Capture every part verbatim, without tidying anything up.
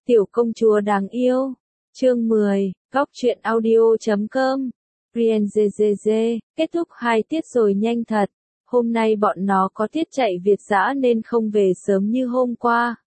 Tiểu công chúa đáng yêu. Chương mười, góc truyện audio chấm com. Rienzzz, kết thúc hai tiết rồi nhanh thật. Hôm nay bọn nó có tiết chạy Việt dã nên không về sớm như hôm qua.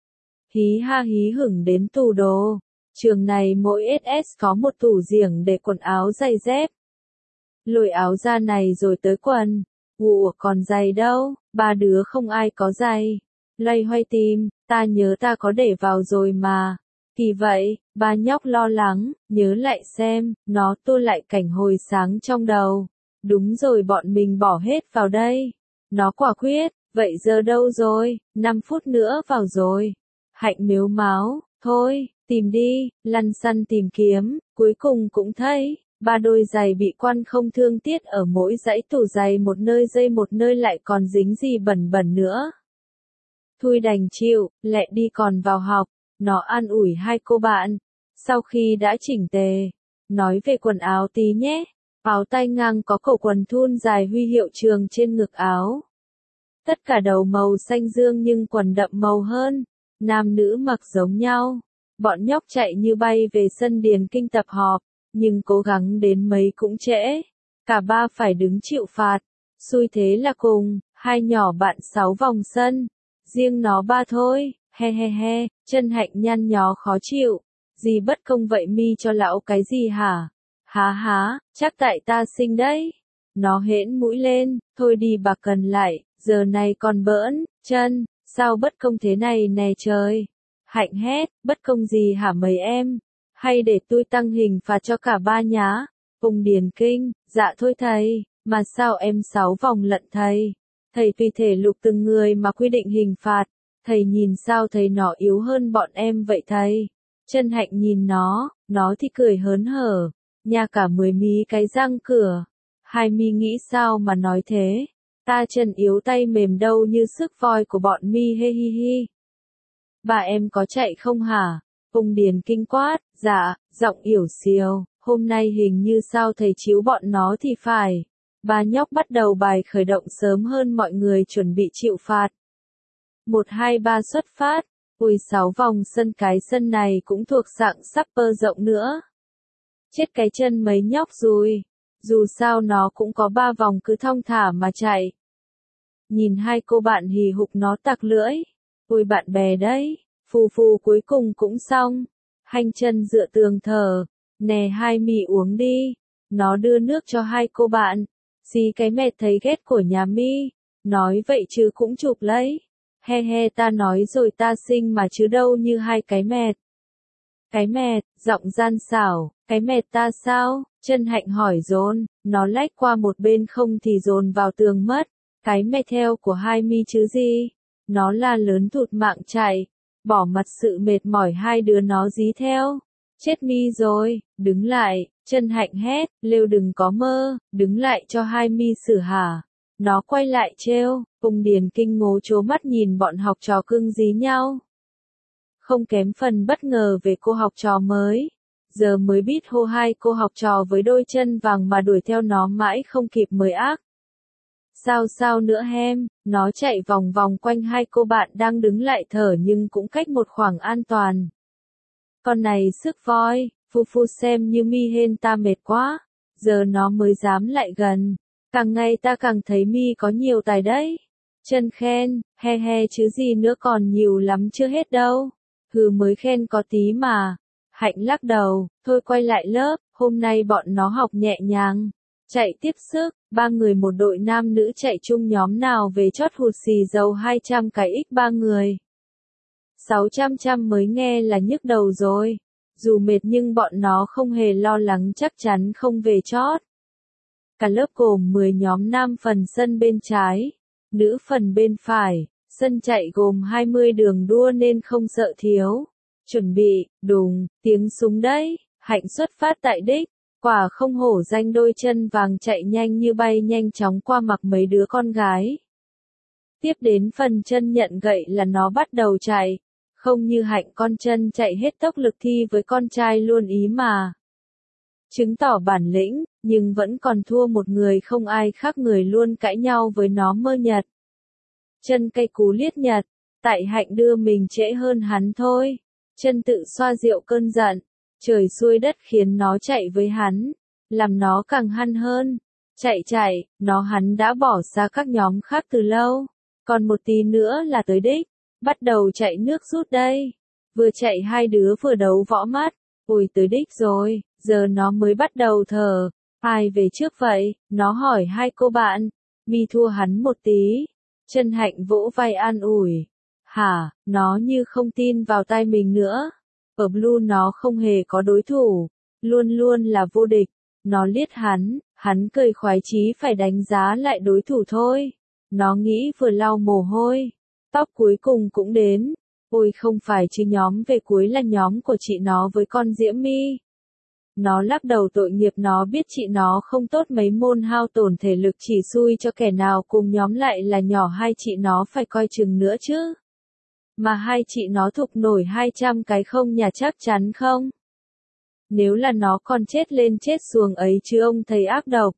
Hí ha hí hửng đến tủ đồ. Trường này mỗi ét ét có một tủ riêng để quần áo giày dép. Lôi áo ra này rồi tới quần. Ủa còn giày đâu, ba đứa không ai có giày. Loay hoay tìm, ta nhớ ta có để vào rồi mà. Kỳ vậy, ba nhóc lo lắng, nhớ lại xem, nó tô lại cảnh hồi sáng trong đầu. Đúng rồi, bọn mình bỏ hết vào đây. Nó quả quyết, vậy giờ đâu rồi, năm phút nữa vào rồi. Hạnh mếu máo, thôi, tìm đi, lăn xăn tìm kiếm, cuối cùng cũng thấy. Ba đôi giày bị quan không thương tiếc ở mỗi dãy tủ giày, một nơi dây một nơi lại còn dính gì bẩn bẩn nữa. Thui đành chịu, lẹ đi còn vào học. Nó an ủi hai cô bạn. Sau khi đã chỉnh tề, nói về quần áo tí nhé. Áo tay ngang có cổ quần thun dài huy hiệu trường trên ngực áo. Tất cả đầu màu xanh dương nhưng quần đậm màu hơn. Nam nữ mặc giống nhau. Bọn nhóc chạy như bay về sân điền kinh tập họp. Nhưng cố gắng đến mấy cũng trễ. Cả ba phải đứng chịu phạt. Xui thế là cùng, hai nhỏ bạn sáu vòng sân. Riêng nó ba thôi, he he he, chân Hạnh nhăn nhó khó chịu. Gì bất công vậy mi cho lão cái gì hả? Há há, chắc tại ta xinh đấy. Nó hễn mũi lên, thôi đi bà cần lại, giờ này còn bỡn, chân, sao bất công thế này nè trời. Hạnh hét, bất công gì hả mấy em? Hay để tôi tăng hình phạt cho cả ba nhá? Phùng Điền Kinh, dạ thôi thầy, mà sao em sáu vòng lận thầy? Thầy tùy thể lục từng người mà quy định hình phạt. Thầy nhìn sao thấy nó yếu hơn bọn em vậy thầy? Chân Hạnh nhìn nó, nó thì cười hớn hở. Nhà cả mười mí cái răng cửa. Hai mi nghĩ sao mà nói thế? Ta chân yếu tay mềm đâu như sức voi của bọn mi he hi hi. Bà em có chạy không hả? Phùng Điền Kinh quát, dạ, giọng yểu xìu, hôm nay hình như sao thầy chiếu bọn nó thì phải. Ba nhóc bắt đầu bài khởi động sớm hơn mọi người chuẩn bị chịu phạt. Một hai ba xuất phát, ui sáu vòng sân, cái sân này cũng thuộc dạng supper rộng nữa. Chết cái chân mấy nhóc rồi, dù sao nó cũng có ba vòng cứ thong thả mà chạy. Nhìn hai cô bạn hì hục nó tặc lưỡi, ui bạn bè đấy, phù phù cuối cùng cũng xong. Hanh chân dựa tường thở, nè hai mi uống đi, nó đưa nước cho hai cô bạn. Xí cái mệt thấy ghét của nhà mi, nói vậy chứ cũng chụp lấy. He he ta nói rồi ta xinh mà chứ đâu như hai cái mệt. Cái mệt, giọng gian xảo, cái mệt ta sao? Chân Hạnh hỏi dồn, nó lách qua một bên không thì dồn vào tường mất. Cái mệt theo của hai mi chứ gì? Nó là lớn thụt mạng chạy, bỏ mặt sự mệt mỏi hai đứa nó dí theo. Chết mi rồi, đứng lại, chân Hạnh hét, lêu đừng có mơ, đứng lại cho hai mi xử hả. Nó quay lại trêu, Phùng Điền Kinh ngố chố mắt nhìn bọn học trò cưng dí nhau. Không kém phần bất ngờ về cô học trò mới. Giờ mới biết hô hai cô học trò với đôi chân vàng mà đuổi theo nó mãi không kịp mới ác. Sao sao nữa hem, nó chạy vòng vòng quanh hai cô bạn đang đứng lại thở nhưng cũng cách một khoảng an toàn. Con này sức voi, phu phu xem như mi hên ta mệt quá, giờ nó mới dám lại gần. Càng ngày ta càng thấy mi có nhiều tài đấy. Chân khen, he he chứ gì nữa còn nhiều lắm chưa hết đâu. Hừ mới khen có tí mà. Hạnh lắc đầu, thôi quay lại lớp, hôm nay bọn nó học nhẹ nhàng. Chạy tiếp sức, ba người một đội nam nữ chạy chung nhóm nào về chót hụt xì dầu hai trăm cái x ba người. sáu trăm trăm mới nghe là nhức đầu rồi. Dù mệt nhưng bọn nó không hề lo lắng chắc chắn không về chót. Cả lớp gồm mười nhóm nam phần sân bên trái, nữ phần bên phải, sân chạy gồm hai mươi đường đua nên không sợ thiếu. Chuẩn bị, đùng, tiếng súng đấy, Hạnh xuất phát tại đích, quả không hổ danh đôi chân vàng chạy nhanh như bay nhanh chóng qua mặc mấy đứa con gái. Tiếp đến phần chân nhận gậy là nó bắt đầu chạy, không như Hạnh con chân chạy hết tốc lực thi với con trai luôn ý mà. Chứng tỏ bản lĩnh, nhưng vẫn còn thua một người không ai khác người luôn cãi nhau với nó mơ nhật. Chân cây cú liết nhật, tại Hạnh đưa mình trễ hơn hắn thôi. chân tự xoa dịu cơn giận, trời xuôi đất khiến nó chạy với hắn, làm nó càng hăng hơn. Chạy chạy, nó hắn đã bỏ xa các nhóm khác từ lâu, còn một tí nữa là tới đích, bắt đầu chạy nước rút đây. Vừa chạy hai đứa vừa đấu võ mắt, ui tới đích rồi, giờ nó mới bắt đầu thở. Ai về trước vậy? Nó hỏi hai cô bạn. Mi thua hắn một tí. Chân Hạnh vỗ vai an ủi. Hả, nó như không tin vào tai mình nữa. Ở Blue nó không hề có đối thủ, luôn luôn là vô địch. Nó liếc hắn, hắn cười khoái chí phải đánh giá lại đối thủ thôi. Nó nghĩ vừa lau mồ hôi. Tóc cuối cùng cũng đến. Ôi không phải chứ nhóm về cuối là nhóm của chị nó với con Diễm My. Nó lắc đầu tội nghiệp, nó biết chị nó không tốt mấy môn hao tổn thể lực, chỉ xui cho kẻ nào cùng nhóm lại là nhỏ hai chị nó phải coi chừng nữa chứ. Mà hai chị nó thục nổi hai trăm cái không nhà chắc chắn không? Nếu là nó còn chết lên chết xuống ấy chứ ông thầy ác độc.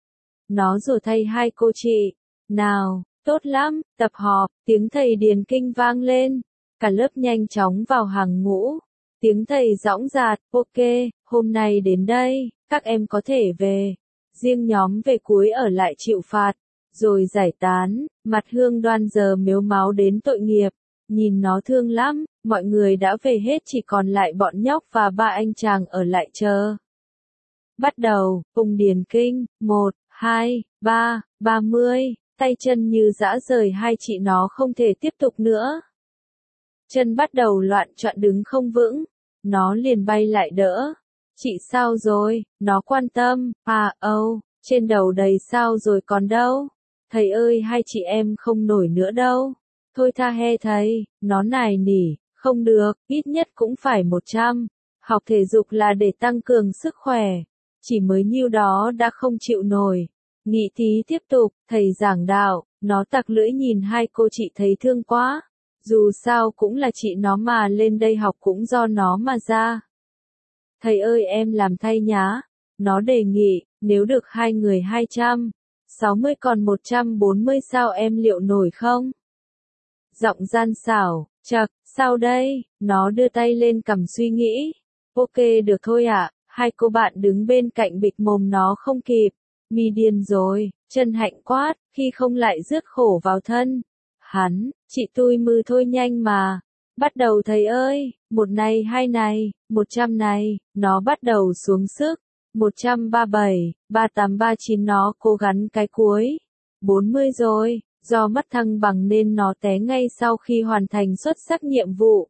Nó rồi thay hai cô chị. Nào, tốt lắm, tập họp, tiếng thầy điền kinh vang lên. Cả lớp nhanh chóng vào hàng ngũ. Tiếng thầy dõng dạc, ok, hôm nay đến đây, các em có thể về. Riêng nhóm về cuối ở lại chịu phạt, rồi giải tán. Mặt Hương Đoan giờ mếu máo đến tội nghiệp, nhìn nó thương lắm, mọi người đã về hết chỉ còn lại bọn nhóc và ba anh chàng ở lại chờ. Bắt đầu, cùng điền kinh, một, hai, ba, ba mươi, tay chân như dã rời hai chị nó không thể tiếp tục nữa. Chân bắt đầu loạn trọn đứng không vững, nó liền bay lại đỡ. Chị sao rồi, nó quan tâm, à âu, trên đầu đầy sao rồi còn đâu. Thầy ơi hai chị em không nổi nữa đâu. Thôi tha he thầy, nó nài nỉ, không được, ít nhất cũng phải một trăm. Học thể dục là để tăng cường sức khỏe. Chỉ mới nhiêu đó đã không chịu nổi. Nghị tí tiếp tục, thầy giảng đạo, nó tặc lưỡi nhìn hai cô chị thấy thương quá. Dù sao cũng là chị nó mà lên đây học cũng do nó mà ra. Thầy ơi em làm thay nhá. Nó đề nghị, nếu được hai người hai trăm, sáu mươi còn một trăm bốn mươi sao em liệu nổi không? Giọng gian xảo, chậc, sao đây? Nó đưa tay lên cằm suy nghĩ. Ok được thôi ạ, hai cô bạn đứng bên cạnh bịt mồm nó không kịp. Mi điên rồi, Chân Hạnh quát, khi không lại rước khổ vào thân. Hắn, chị tui mư thôi nhanh mà. Bắt đầu thầy ơi, một này hai này, một trăm này, nó bắt đầu xuống sức. một trăm ba mươi bảy, ba tám ba chín nó cố gắng cái cuối. bốn mươi rồi, do mất thăng bằng nên nó té ngay sau khi hoàn thành xuất sắc nhiệm vụ.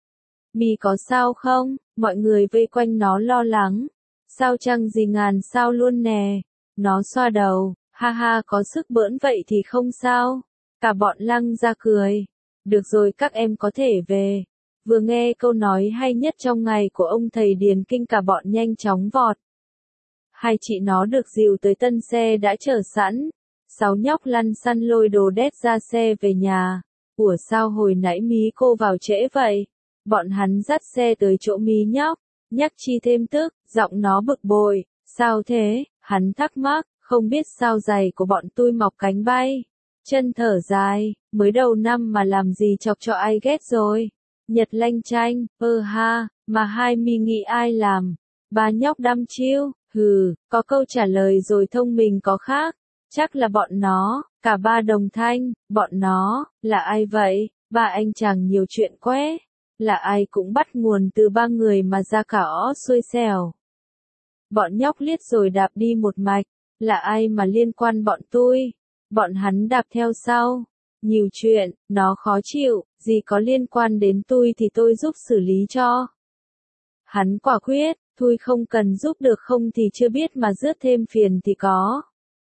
Mi có sao không? Mọi người vây quanh nó lo lắng. Sao chăng gì ngàn sao luôn nè. Nó xoa đầu, ha ha có sức bỡn vậy thì không sao. Cả bọn lăng ra cười. Được rồi các em có thể về. Vừa nghe câu nói hay nhất trong ngày của ông thầy điền kinh cả bọn nhanh chóng vọt. Hai chị nó được dìu tới tân xe đã chờ sẵn. Sáu nhóc lăn xăn lôi đồ đét ra xe về nhà. Ủa sao hồi nãy mí cô vào trễ vậy? Bọn hắn dắt xe tới chỗ mí nhóc. Nhắc chi thêm tức, giọng nó bực bội. Sao thế? Hắn thắc mắc, không biết sao giày của bọn tôi mọc cánh bay. Chân thở dài, mới đầu năm mà làm gì chọc cho ai ghét rồi. Nhật lanh chanh, ơ ha, mà hai mi nghĩ ai làm. Ba nhóc đăm chiêu, hừ, có câu trả lời rồi thông minh có khác. Chắc là bọn nó, cả ba đồng thanh, bọn nó, là ai vậy? Ba anh chàng nhiều chuyện quế. Là ai cũng bắt nguồn từ ba người mà ra cả ó xuôi xẻo. Bọn nhóc liếc rồi đạp đi một mạch. Là ai mà liên quan bọn tôi? Bọn hắn đạp theo sau. Nhiều chuyện, nó khó chịu, gì có liên quan đến tôi thì tôi giúp xử lý cho. Hắn quả quyết, tôi không cần giúp được không thì chưa biết mà rước thêm phiền thì có.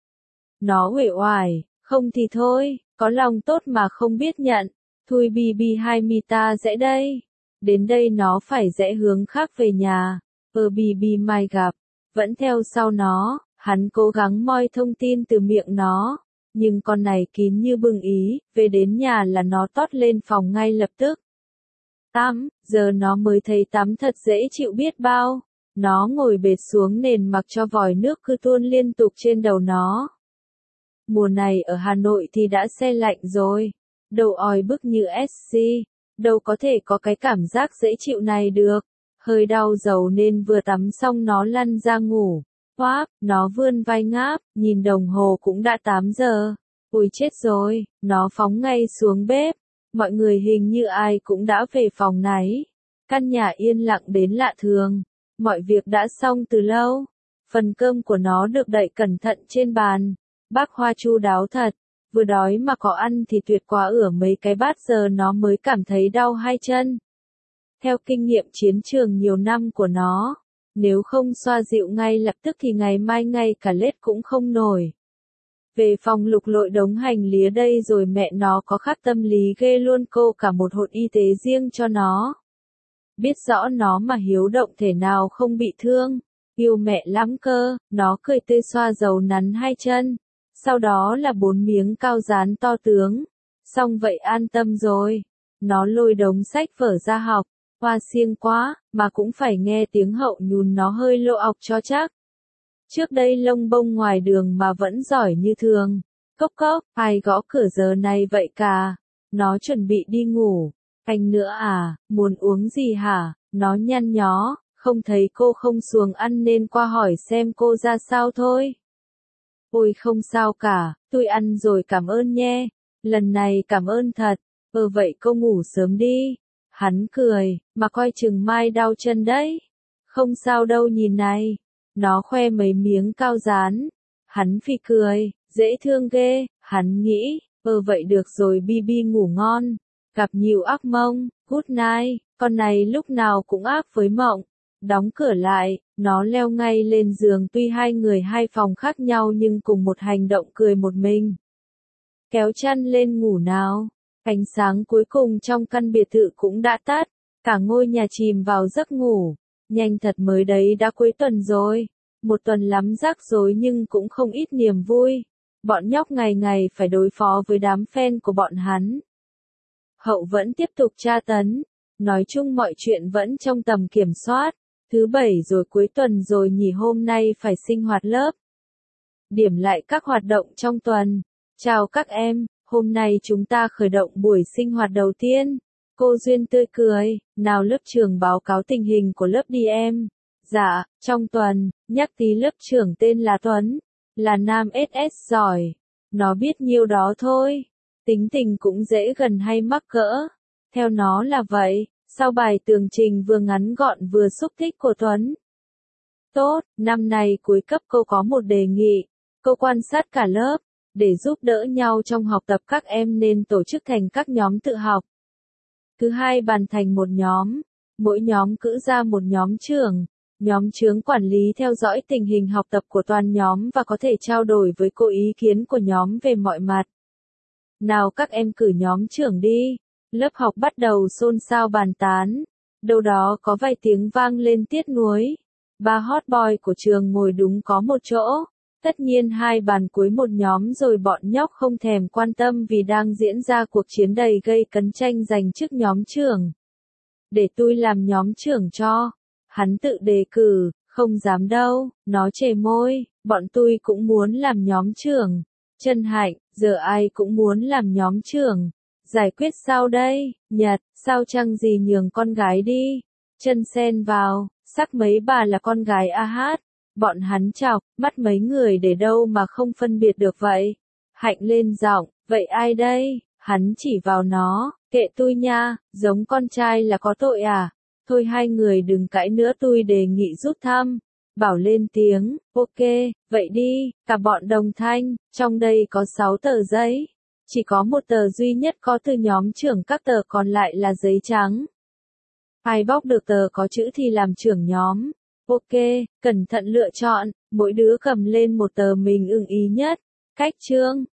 Nó uể oải, không thì thôi, có lòng tốt mà không biết nhận. Thôi bì bì hai mi ta rẽ đây. Đến đây nó phải rẽ hướng khác về nhà. Ờ bì bì mai gặp. Vẫn theo sau nó, hắn cố gắng moi thông tin từ miệng nó. Nhưng con này kín như bưng ý, về đến nhà là nó tót lên phòng ngay lập tức. Tắm, giờ nó mới thấy tắm thật dễ chịu biết bao. Nó ngồi bệt xuống nền mặc cho vòi nước cứ tuôn liên tục trên đầu nó. Mùa này ở Hà Nội thì đã se lạnh rồi. Đầu oi bức như ét xê. đâu có thể có cái cảm giác dễ chịu này được. Hơi đau đầu nên vừa tắm xong nó lăn ra ngủ. Hoáp, nó vươn vai ngáp, nhìn đồng hồ cũng đã tám giờ. Ui chết rồi, nó phóng ngay xuống bếp. Mọi người hình như ai cũng đã về phòng nấy. Căn nhà yên lặng đến lạ thường. Mọi việc đã xong từ lâu. Phần cơm của nó được đậy cẩn thận trên bàn. Bác Hoa chu đáo thật. Vừa đói mà có ăn thì tuyệt quá, ửa mấy cái bát giờ nó mới cảm thấy đau hai chân. Theo kinh nghiệm chiến trường nhiều năm của nó, nếu không xoa dịu ngay lập tức thì ngày mai ngay cả lết cũng không nổi. Về phòng lục lội đống hành lý đây rồi, mẹ nó có khác tâm lý ghê luôn, cô cả một hộp y tế riêng cho nó. Biết rõ nó mà hiếu động thể nào không bị thương, yêu mẹ lắm cơ, nó cười tươi xoa dầu nắn hai chân. Sau đó là bốn miếng cao rán to tướng. Xong vậy an tâm rồi. Nó lôi đống sách vở ra học. Hoa siêng quá, mà cũng phải nghe tiếng hậu nhún nó hơi lộ ọc cho chắc. Trước đây lông bông ngoài đường mà vẫn giỏi như thường. Cốc cốc, ai gõ cửa giờ này vậy cả. Nó chuẩn bị đi ngủ. Anh nữa à, muốn uống gì hả? Nó nhăn nhó, không thấy cô không xuồng ăn nên qua hỏi xem cô ra sao thôi. Ôi không sao cả, tôi ăn rồi cảm ơn nhé. Lần này cảm ơn thật. Ờ vậy cô ngủ sớm đi. Hắn cười, mà coi chừng mai đau chân đấy. Không sao đâu, nhìn này. Nó khoe mấy miếng cao rán. Hắn phì cười, dễ thương ghê. Hắn nghĩ, ờ vậy được rồi, Bibi ngủ ngon. Gặp nhiều ác mông, good night. Con này lúc nào cũng ác với mộng. Đóng cửa lại, nó leo ngay lên giường, tuy hai người hai phòng khác nhau nhưng cùng một hành động, cười một mình. Kéo chăn lên ngủ nào. Ánh sáng cuối cùng trong căn biệt thự cũng đã tắt, cả ngôi nhà chìm vào giấc ngủ. Nhanh thật, mới đấy đã cuối tuần rồi. Một tuần lắm rắc rối nhưng cũng không ít niềm vui. Bọn nhóc ngày ngày phải đối phó với đám fan của bọn hắn. Hậu vẫn tiếp tục tra tấn. Nói chung mọi chuyện vẫn trong tầm kiểm soát. Thứ bảy rồi, cuối tuần rồi nhỉ, hôm nay phải sinh hoạt lớp. Điểm lại các hoạt động trong tuần. Chào các em, hôm nay chúng ta khởi động buổi sinh hoạt đầu tiên. Cô Duyên tươi cười, nào lớp trưởng báo cáo tình hình của lớp đi em. Dạ, trong tuần, nhắc tí lớp trưởng tên là Tuấn, là nam ét ét giỏi. Nó biết nhiêu đó thôi. Tính tình cũng dễ gần hay mắc cỡ. Theo nó là vậy. Sau bài tường trình vừa ngắn gọn vừa xúc tích của Tuấn. Tốt, năm nay cuối cấp cô có một đề nghị. Cô quan sát cả lớp. Để giúp đỡ nhau trong học tập, các em nên tổ chức thành các nhóm tự học. Thứ hai, bàn thành một nhóm. Mỗi nhóm cử ra một nhóm trưởng. Nhóm trưởng quản lý theo dõi tình hình học tập của toàn nhóm và có thể trao đổi với cô ý kiến của nhóm về mọi mặt. Nào các em cử nhóm trưởng đi. Lớp học bắt đầu xôn xao bàn tán. Đâu đó có vài tiếng vang lên tiếc nuối. Ba hot boy của trường ngồi đúng có một chỗ. Tất nhiên hai bàn cuối một nhóm rồi, bọn nhóc không thèm quan tâm vì đang diễn ra cuộc chiến đầy gây cấn tranh giành chức nhóm trưởng. Để tôi làm nhóm trưởng cho. Hắn tự đề cử, không dám đâu, nó chề môi, bọn tôi cũng muốn làm nhóm trưởng. Chân Hạnh, giờ ai cũng muốn làm nhóm trưởng. Giải quyết sao đây? Nhật, sao chăng gì nhường con gái đi. Chân xen vào, sắc mấy bà là con gái a hát. Bọn hắn chọc, mắt mấy người để đâu mà không phân biệt được vậy. Hạnh lên giọng, vậy ai đây? Hắn chỉ vào nó, kệ tôi nha, giống con trai là có tội à? Thôi hai người đừng cãi nữa, tôi đề nghị rút thăm. Bảo lên tiếng, ok, vậy đi, cả bọn đồng thanh, trong đây có sáu tờ giấy. Chỉ có một tờ duy nhất có từ nhóm trưởng, các tờ còn lại là giấy trắng. Ai bóc được tờ có chữ thì làm trưởng nhóm. Ok, cẩn thận lựa chọn, mỗi đứa cầm lên một tờ mình ưng ý nhất. Cách chương,